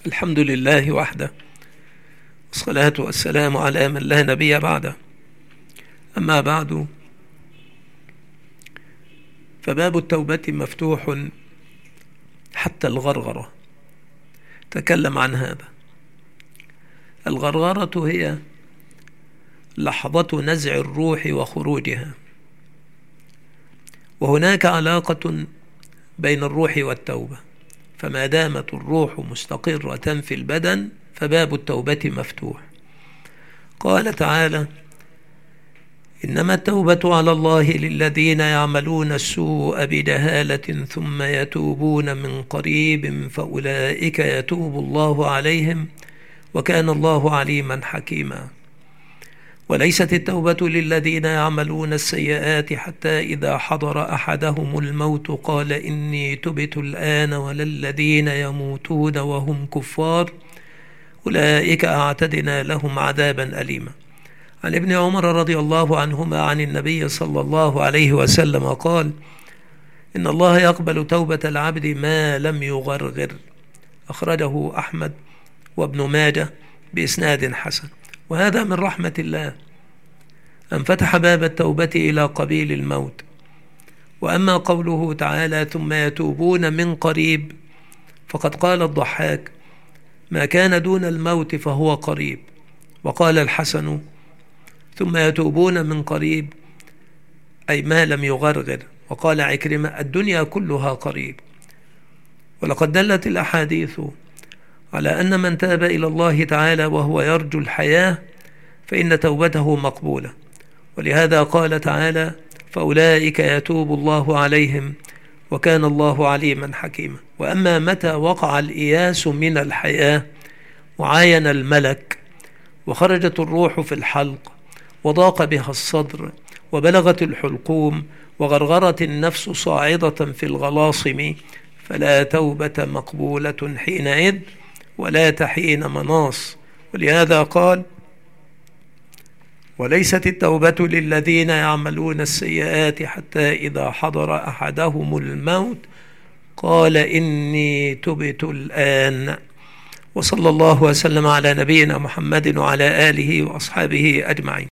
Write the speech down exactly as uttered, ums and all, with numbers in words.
الحمد لله وحده، والصلاة والسلام على من لا نبي بعده. أما بعد، فباب التوبة مفتوح حتى الغرغرة. تكلم عن هذا. الغرغرة هي لحظة نزع الروح وخروجها، وهناك علاقة بين الروح والتوبة، فما دامت الروح مستقرة في البدن فباب التوبة مفتوح. قال تعالى: إنما التوبة على الله للذين يعملون السوء بجهالة ثم يتوبون من قريب فأولئك يتوب الله عليهم وكان الله عليما حكيما. وليست التوبة للذين يعملون السيئات حتى إذا حضر أحدهم الموت قال إني تبت الآن، ولا الذين يموتون وهم كفار أولئك أعتدنا لهم عذابا أليما. عن ابن عمر رضي الله عنهما عن النبي صلى الله عليه وسلم قال: إن الله يقبل توبة العبد ما لم يغرغر. أخرجه أحمد وابن ماجه بإسناد حسن. وهذا من رحمة الله أن فتح باب التوبة إلى قبيل الموت. وأما قوله تعالى: ثم يتوبون من قريب، فقد قال الضحاك: ما كان دون الموت فهو قريب. وقال الحسن: ثم يتوبون من قريب أي ما لم يغرغر. وقال عكرمة: الدنيا كلها قريب. ولقد دلت الأحاديث على أن من تاب إلى الله تعالى وهو يرجو الحياة فإن توبته مقبولة. ولهذا قال تعالى: فأولئك يتوب الله عليهم وكان الله عليما حكيما. وأما متى وقع الإياس من الحياة وعاين الملك وخرجت الروح في الحلق وضاق بها الصدر وبلغت الحلقوم وغرغرت النفس صاعدة في الغلاصم، فلا توبة مقبولة حينئذ ولا تحين مناص. ولهذا قال: وليست التوبة للذين يعملون السيئات حتى إذا حضر أحدهم الموت قال إني تبت الآن. وصلى الله وسلم على نبينا محمد وعلى آله وأصحابه أجمعين.